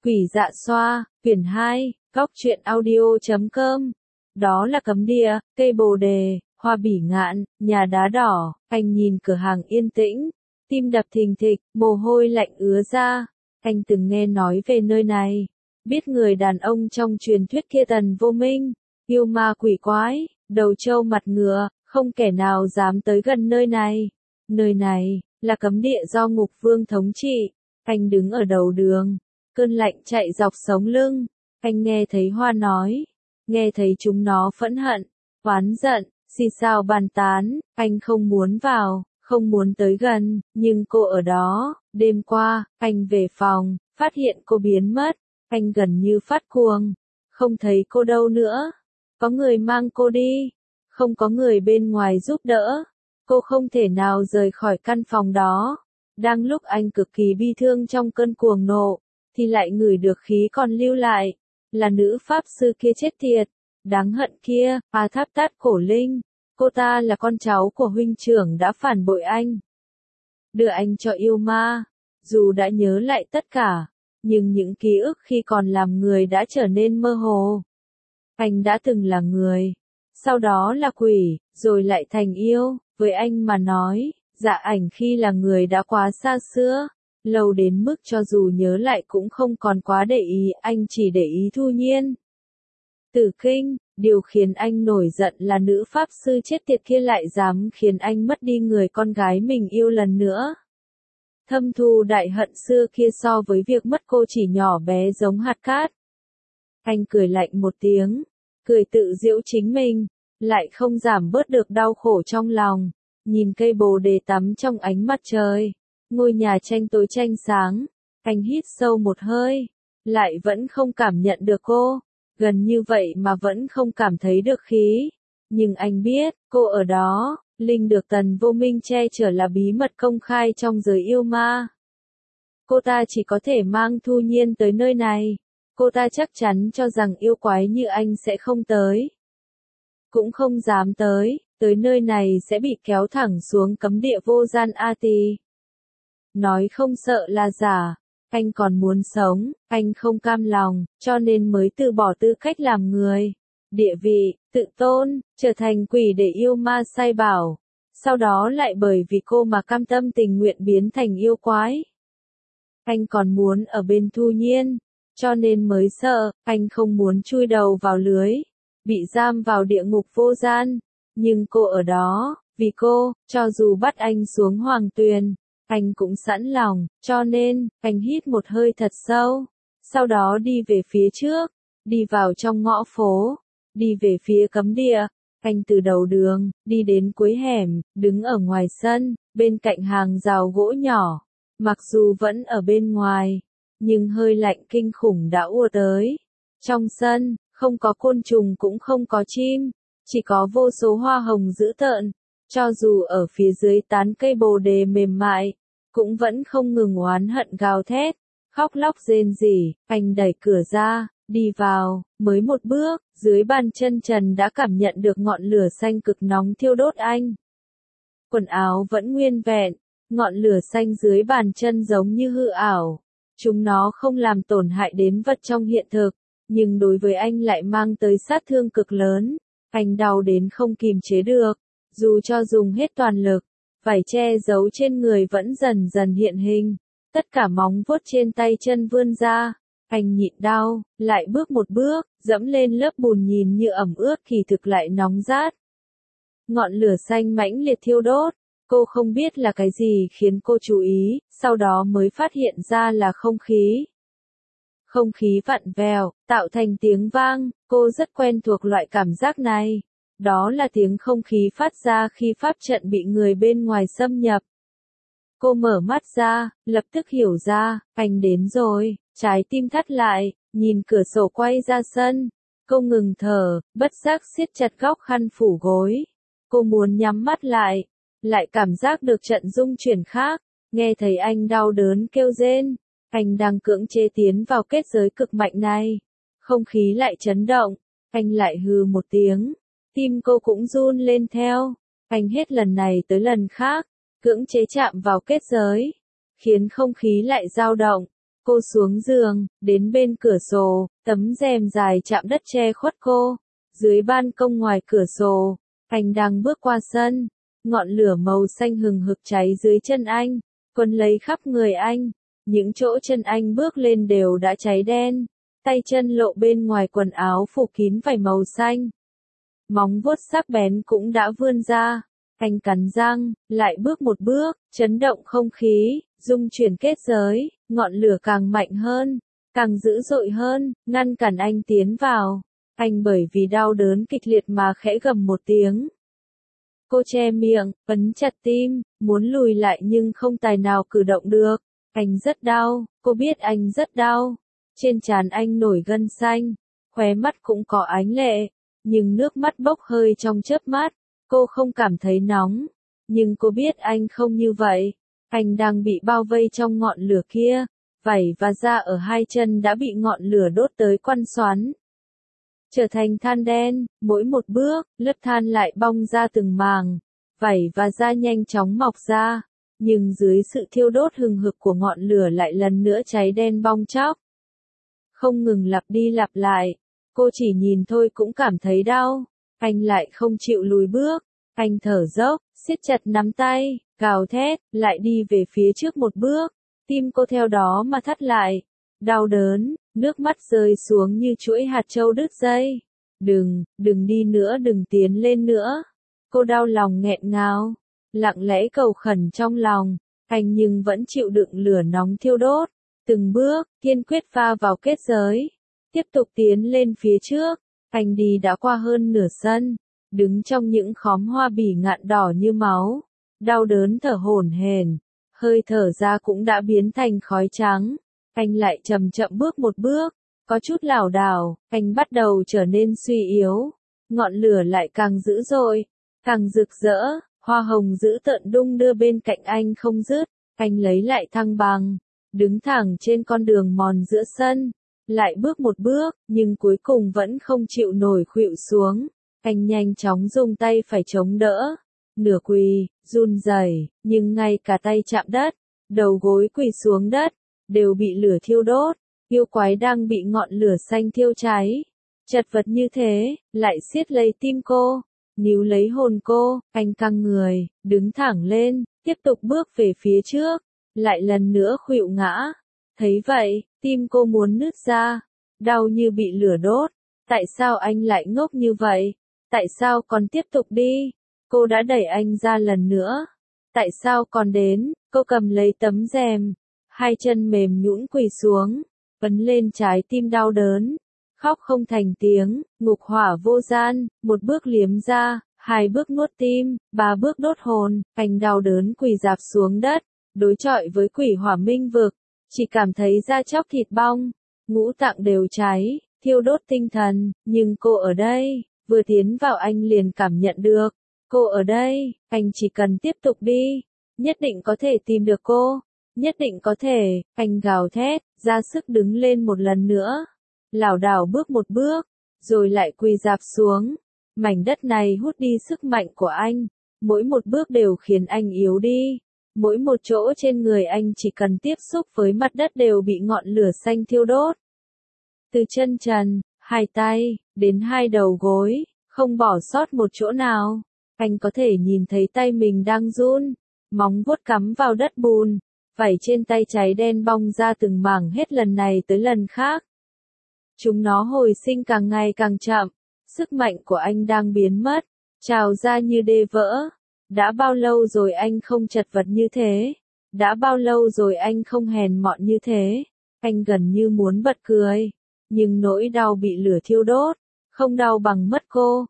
Quỷ dạ xoa, quyển 2, góc truyện audio.com. Đó là cấm địa, cây bồ đề, hoa bỉ ngạn, nhà đá đỏ. Anh nhìn cửa hàng yên tĩnh, tim đập thình thịch, mồ hôi lạnh ứa ra. Anh từng nghe nói về nơi này, biết người đàn ông trong truyền thuyết kia Tần Vô Minh, yêu ma quỷ quái, đầu trâu mặt ngựa, không kẻ nào dám tới gần nơi này. Nơi này là cấm địa do Ngục Vương thống trị. Anh đứng ở đầu đường, cơn lạnh chạy dọc sống lưng. Anh nghe thấy hoa nói, nghe thấy chúng nó phẫn hận, oán giận, xì xào bàn tán. Anh không muốn vào, không muốn tới gần, nhưng cô ở đó. Đêm qua, anh về phòng, phát hiện cô biến mất. Anh gần như phát cuồng, không thấy cô đâu nữa. Có người mang cô đi, không có người bên ngoài giúp đỡ. Cô không thể nào rời khỏi căn phòng đó. Đang lúc anh cực kỳ bi thương trong cơn cuồng nộ, thì lại ngửi được khí còn lưu lại. Là nữ pháp sư kia chết tiệt, đáng hận kia, Tháp Tát Cổ Linh. Cô ta là con cháu của huynh trưởng đã phản bội anh, đưa anh cho yêu ma. Dù đã nhớ lại tất cả, nhưng những ký ức khi còn làm người đã trở nên mơ hồ. Anh đã từng là người, sau đó là quỷ, rồi lại thành yêu. Với anh mà nói, Dạ Ảnh khi là người đã quá xa xưa, lâu đến mức cho dù nhớ lại cũng không còn quá để ý. Anh chỉ để ý Thu Nhiên, Tử Kinh. Điều khiến anh nổi giận là nữ pháp sư chết tiệt kia lại dám khiến anh mất đi người con gái mình yêu lần nữa. Thâm thù đại hận xưa kia so với việc mất cô chỉ nhỏ bé giống hạt cát. Anh cười lạnh một tiếng, cười tự giễu chính mình, lại không giảm bớt được đau khổ trong lòng. Nhìn cây bồ đề tắm trong ánh mặt trời, ngôi nhà tranh tối tranh sáng, anh hít sâu một hơi, lại vẫn không cảm nhận được cô. Gần như vậy mà vẫn không cảm thấy được khí. Nhưng anh biết, cô ở đó. Linh được Tần Vô Minh che chở là bí mật công khai trong giới yêu ma. Cô ta chỉ có thể mang Thu Nhiên tới nơi này. Cô ta chắc chắn cho rằng yêu quái như anh sẽ không tới, cũng không dám tới. Tới nơi này sẽ bị kéo thẳng xuống cấm địa vô gian A Tỳ. Nói không sợ là giả. Anh còn muốn sống, anh không cam lòng, cho nên mới từ bỏ tư cách làm người, địa vị, tự tôn, trở thành quỷ để yêu ma sai bảo. Sau đó lại bởi vì cô mà cam tâm tình nguyện biến thành yêu quái. Anh còn muốn ở bên Thu Nhiên, cho nên mới sợ. Anh không muốn chui đầu vào lưới, bị giam vào địa ngục vô gian. Nhưng cô ở đó, vì cô, cho dù bắt anh xuống hoàng tuyền, anh cũng sẵn lòng. Cho nên, anh hít một hơi thật sâu, sau đó đi về phía trước, đi vào trong ngõ phố, đi về phía cấm địa. Anh từ đầu đường, đi đến cuối hẻm, đứng ở ngoài sân, bên cạnh hàng rào gỗ nhỏ. Mặc dù vẫn ở bên ngoài, nhưng hơi lạnh kinh khủng đã ùa tới. Trong sân, không có côn trùng cũng không có chim, chỉ có vô số hoa hồng dữ tợn. Cho dù ở phía dưới tán cây bồ đề mềm mại, cũng vẫn không ngừng oán hận gào thét, khóc lóc rên rỉ. Anh đẩy cửa ra, đi vào, mới một bước, dưới bàn chân trần đã cảm nhận được ngọn lửa xanh cực nóng thiêu đốt anh. Quần áo vẫn nguyên vẹn, ngọn lửa xanh dưới bàn chân giống như hư ảo. Chúng nó không làm tổn hại đến vật trong hiện thực, nhưng đối với anh lại mang tới sát thương cực lớn. Anh đau đến không kìm chế được, dù cho dùng hết toàn lực. Vải che giấu trên người vẫn dần dần hiện hình, tất cả móng vuốt trên tay chân vươn ra. Anh nhịn đau, lại bước một bước, dẫm lên lớp bùn nhìn như ẩm ướt kỳ thực lại nóng rát. Ngọn lửa xanh mãnh liệt thiêu đốt, cô không biết là cái gì khiến cô chú ý, sau đó mới phát hiện ra là không khí. Không khí vặn vẹo, tạo thành tiếng vang. Cô rất quen thuộc loại cảm giác này. Đó là tiếng không khí phát ra khi pháp trận bị người bên ngoài xâm nhập. Cô mở mắt ra, lập tức hiểu ra, anh đến rồi. Trái tim thắt lại, nhìn cửa sổ quay ra sân. Cô ngừng thở, bất giác siết chặt góc khăn phủ gối. Cô muốn nhắm mắt lại cảm giác được trận rung chuyển khác. Nghe thấy anh đau đớn kêu rên. Anh đang cưỡng chế tiến vào kết giới cực mạnh này. Không khí lại chấn động, anh lại hừ một tiếng. Tim cô cũng run lên theo. Anh hết lần này tới lần khác, cưỡng chế chạm vào kết giới, khiến không khí lại dao động. Cô xuống giường, đến bên cửa sổ, tấm rèm dài chạm đất che khuất cô. Dưới ban công ngoài cửa sổ, anh đang bước qua sân. Ngọn lửa màu xanh hừng hực cháy dưới chân anh, quấn lấy khắp người anh. Những chỗ chân anh bước lên đều đã cháy đen. Tay chân lộ bên ngoài quần áo phủ kín vải màu xanh. Móng vuốt sắc bén cũng đã vươn ra. Anh cắn răng, lại bước một bước, chấn động không khí, rung chuyển kết giới, ngọn lửa càng mạnh hơn, càng dữ dội hơn, ngăn cản anh tiến vào. Anh bởi vì đau đớn kịch liệt mà khẽ gầm một tiếng. Cô che miệng, ấn chặt tim, muốn lùi lại nhưng không tài nào cử động được. Anh rất đau, cô biết anh rất đau. Trên trán anh nổi gân xanh, khóe mắt cũng có ánh lệ, nhưng nước mắt bốc hơi trong chớp mắt. Cô không cảm thấy nóng, nhưng cô biết anh không như vậy. Anh đang bị bao vây trong ngọn lửa kia, vảy và da ở hai chân đã bị ngọn lửa đốt tới quăn xoắn. Trở thành than đen, mỗi một bước, lớp than lại bong ra từng màng, vảy và da nhanh chóng mọc ra, nhưng dưới sự thiêu đốt hừng hực của ngọn lửa lại lần nữa cháy đen bong tróc. Không ngừng lặp đi lặp lại, cô chỉ nhìn thôi cũng cảm thấy đau. Anh lại không chịu lùi bước, anh thở dốc, siết chặt nắm tay, gào thét, lại đi về phía trước một bước, tim cô theo đó mà thắt lại, đau đớn, nước mắt rơi xuống như chuỗi hạt châu đứt dây. Đừng đi nữa, đừng tiến lên nữa. Cô đau lòng nghẹn ngào, lặng lẽ cầu khẩn trong lòng, anh nhưng vẫn chịu đựng lửa nóng thiêu đốt, từng bước, kiên quyết pha vào kết giới, tiếp tục tiến lên phía trước. Anh đi đã qua hơn nửa sân, đứng trong những khóm hoa bỉ ngạn đỏ như máu, đau đớn thở hổn hển, hơi thở ra cũng đã biến thành khói trắng. Anh lại chậm chậm bước một bước, có chút lảo đảo, anh bắt đầu trở nên suy yếu, ngọn lửa lại càng dữ dội, càng rực rỡ, hoa hồng dữ tợn đung đưa bên cạnh anh không dứt. Anh lấy lại thăng bằng, đứng thẳng trên con đường mòn giữa sân. Lại bước một bước, nhưng cuối cùng vẫn không chịu nổi khuỵu xuống. Anh nhanh chóng dùng tay phải chống đỡ. Nửa quỳ, run rẩy, nhưng ngay cả tay chạm đất, đầu gối quỳ xuống đất, đều bị lửa thiêu đốt. Yêu quái đang bị ngọn lửa xanh thiêu cháy. Chật vật như thế, lại siết lấy tim cô, níu lấy hồn cô. Anh căng người, đứng thẳng lên, tiếp tục bước về phía trước. Lại lần nữa khuỵu ngã. Thấy vậy, tim cô muốn nứt ra, đau như bị lửa đốt. Tại sao anh lại ngốc như vậy? Tại sao còn tiếp tục đi? Cô đã đẩy anh ra lần nữa. Tại sao còn đến? Cô cầm lấy tấm rèm, hai chân mềm nhũn quỳ xuống, ấn lên trái tim đau đớn, khóc không thành tiếng. Ngục hỏa vô gian, một bước liếm ra, hai bước nuốt tim, ba bước đốt hồn. Anh đau đớn quỳ rạp xuống đất, đối chọi với quỷ hỏa minh vực. Chỉ cảm thấy da chóc thịt bong, ngũ tạng đều cháy, thiêu đốt tinh thần. Nhưng cô ở đây, vừa tiến vào anh liền cảm nhận được. Cô ở đây, anh chỉ cần tiếp tục đi, nhất định có thể tìm được cô, nhất định có thể. Anh gào thét, ra sức đứng lên một lần nữa, lảo đảo bước một bước, rồi lại quỳ rạp xuống. Mảnh đất này hút đi sức mạnh của anh, mỗi một bước đều khiến anh yếu đi. Mỗi một chỗ trên người anh chỉ cần tiếp xúc với mặt đất đều bị ngọn lửa xanh thiêu đốt. Từ chân trần, hai tay, đến hai đầu gối, không bỏ sót một chỗ nào. Anh có thể nhìn thấy tay mình đang run, móng vuốt cắm vào đất bùn, vảy trên tay cháy đen bong ra từng mảng hết lần này tới lần khác. Chúng nó hồi sinh càng ngày càng chậm, sức mạnh của anh đang biến mất, trào ra như đê vỡ. Đã bao lâu rồi anh không chật vật như thế? Đã bao lâu rồi anh không hèn mọn như thế? Anh gần như muốn bật cười, nhưng nỗi đau bị lửa thiêu đốt, không đau bằng mất cô,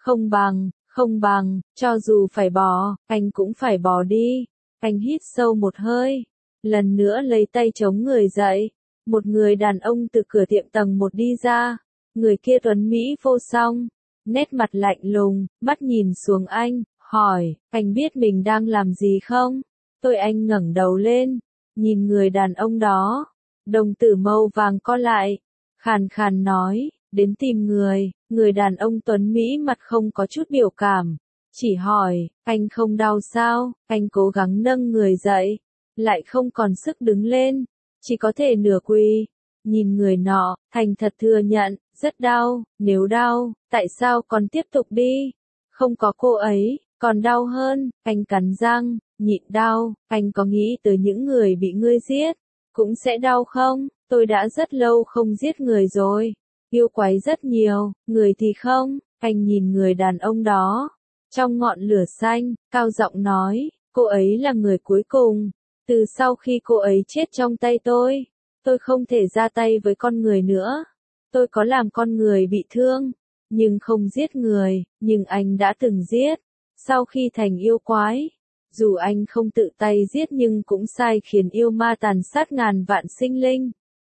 không bằng, cho dù phải bỏ, anh cũng phải bỏ đi. Anh hít sâu một hơi, lần nữa lấy tay chống người dậy. Một người đàn ông từ cửa tiệm tầng 1 đi ra, người kia tuấn mỹ vô song, nét mặt lạnh lùng, mắt nhìn xuống anh. Hỏi, anh biết mình đang làm gì không? Anh ngẩng đầu lên, nhìn người đàn ông đó, đồng tử màu vàng co lại, khàn khàn nói, đến tìm người đàn ông tuấn Mỹ mặt không có chút biểu cảm, chỉ hỏi, anh không đau sao? Anh cố gắng nâng người dậy, lại không còn sức đứng lên, chỉ có thể nửa quỳ. Nhìn người nọ, thành thật thừa nhận, rất đau, nếu đau, tại sao còn tiếp tục đi? Không có cô ấy, còn đau hơn, anh cắn răng, nhịn đau, anh có nghĩ tới những người bị ngươi giết, cũng sẽ đau không? Tôi đã rất lâu không giết người rồi, yêu quái rất nhiều, người thì không, anh nhìn người đàn ông đó, trong ngọn lửa xanh, cao giọng nói, cô ấy là người cuối cùng, từ sau khi cô ấy chết trong tay tôi không thể ra tay với con người nữa. Tôi có làm con người bị thương, nhưng không giết người, nhưng anh đã từng giết. Sau khi thành yêu quái, dù anh không tự tay giết nhưng cũng sai khiến yêu ma tàn sát ngàn vạn sinh linh.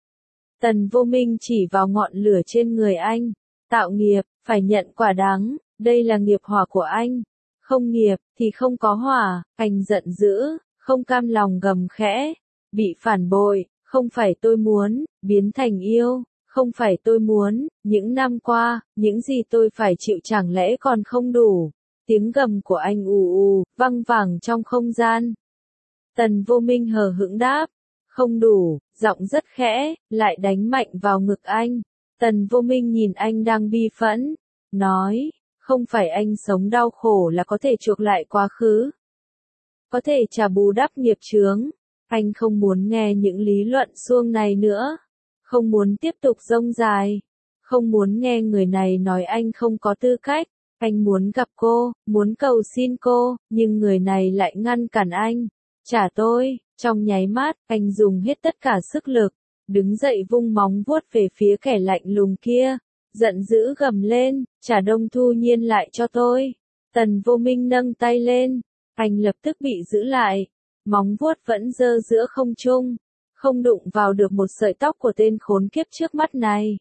Tần Vô Minh chỉ vào ngọn lửa trên người anh, tạo nghiệp, phải nhận quả đắng, đây là nghiệp hỏa của anh. Không nghiệp, thì không có hỏa, anh giận dữ, không cam lòng gầm khẽ, bị phản bội, không phải tôi muốn, biến thành yêu, không phải tôi muốn, những năm qua, những gì tôi phải chịu chẳng lẽ còn không đủ. Tiếng gầm của anh ù ù, văng vẳng trong không gian. Tần Vô Minh hờ hững đáp, không đủ, giọng rất khẽ, lại đánh mạnh vào ngực anh. Tần Vô Minh nhìn anh đang bi phẫn, nói, không phải anh sống đau khổ là có thể chuộc lại quá khứ. Có thể trả bù đắp nghiệp chướng. Anh không muốn nghe những lý luận suông này nữa. Không muốn tiếp tục rông dài. Không muốn nghe người này nói anh không có tư cách. Anh muốn gặp cô, muốn cầu xin cô, nhưng người này lại ngăn cản anh. Trả tôi, trong nháy mắt, anh dùng hết tất cả sức lực. Đứng dậy vung móng vuốt về phía kẻ lạnh lùng kia. Giận dữ gầm lên, trả Đông Thu Nhiên lại cho tôi. Tần Vô Minh nâng tay lên. Anh lập tức bị giữ lại. Móng vuốt vẫn giơ giữa không trung, không đụng vào được một sợi tóc của tên khốn kiếp trước mắt này.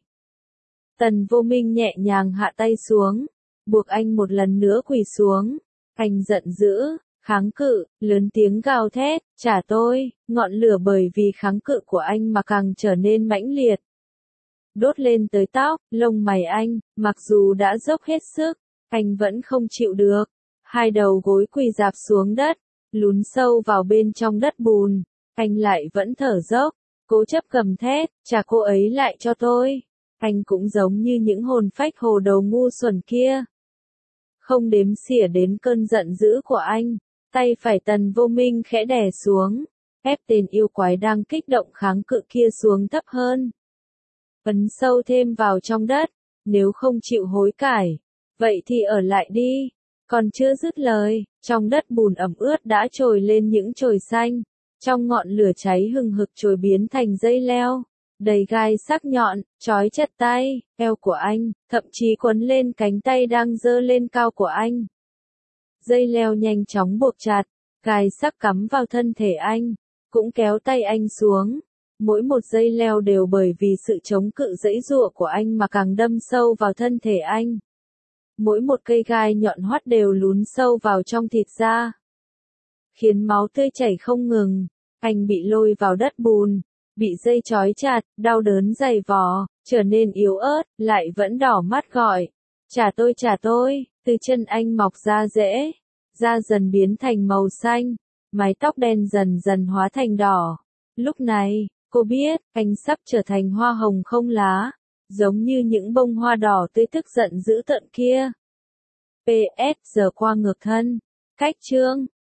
Tần Vô Minh nhẹ nhàng hạ tay xuống, buộc anh một lần nữa quỳ xuống. Anh giận dữ, kháng cự, lớn tiếng gào thét, trả tôi, ngọn lửa bởi vì kháng cự của anh mà càng trở nên mãnh liệt. Đốt lên tới tóc, lông mày anh, mặc dù đã dốc hết sức, anh vẫn không chịu được. Hai đầu gối quỳ rạp xuống đất, lún sâu vào bên trong đất bùn, anh lại vẫn thở dốc, cố chấp gầm thét, trả cô ấy lại cho tôi. Anh cũng giống như những hồn phách hồ đầu ngu xuẩn kia. Không đếm xỉa đến cơn giận dữ của anh, tay phải Tần Vô Minh khẽ đè xuống, ép tên yêu quái đang kích động kháng cự kia xuống thấp hơn. Ấn sâu thêm vào trong đất, nếu không chịu hối cải, vậy thì ở lại đi. Còn chưa dứt lời, trong đất bùn ẩm ướt đã trồi lên những chồi xanh, trong ngọn lửa cháy hừng hực trồi biến thành dây leo, đầy gai sắc nhọn, trói chặt tay, eo của anh, thậm chí quấn lên cánh tay đang giơ lên cao của anh. Dây leo nhanh chóng buộc chặt, gai sắc cắm vào thân thể anh, cũng kéo tay anh xuống. Mỗi một dây leo đều bởi vì sự chống cự giãy giụa của anh mà càng đâm sâu vào thân thể anh. Mỗi một cây gai nhọn hoắt đều lún sâu vào trong thịt da, khiến máu tươi chảy không ngừng. Anh bị lôi vào đất bùn, bị dây trói chặt, đau đớn dày vò, trở nên yếu ớt, lại vẫn đỏ mắt gọi, trả tôi, từ chân anh mọc ra rễ, da dần biến thành màu xanh, mái tóc đen dần dần hóa thành đỏ. Lúc này, cô biết, anh sắp trở thành hoa hồng không lá, giống như những bông hoa đỏ tươi tức giận dữ tợn kia. PS giờ qua ngược thân. Cách chương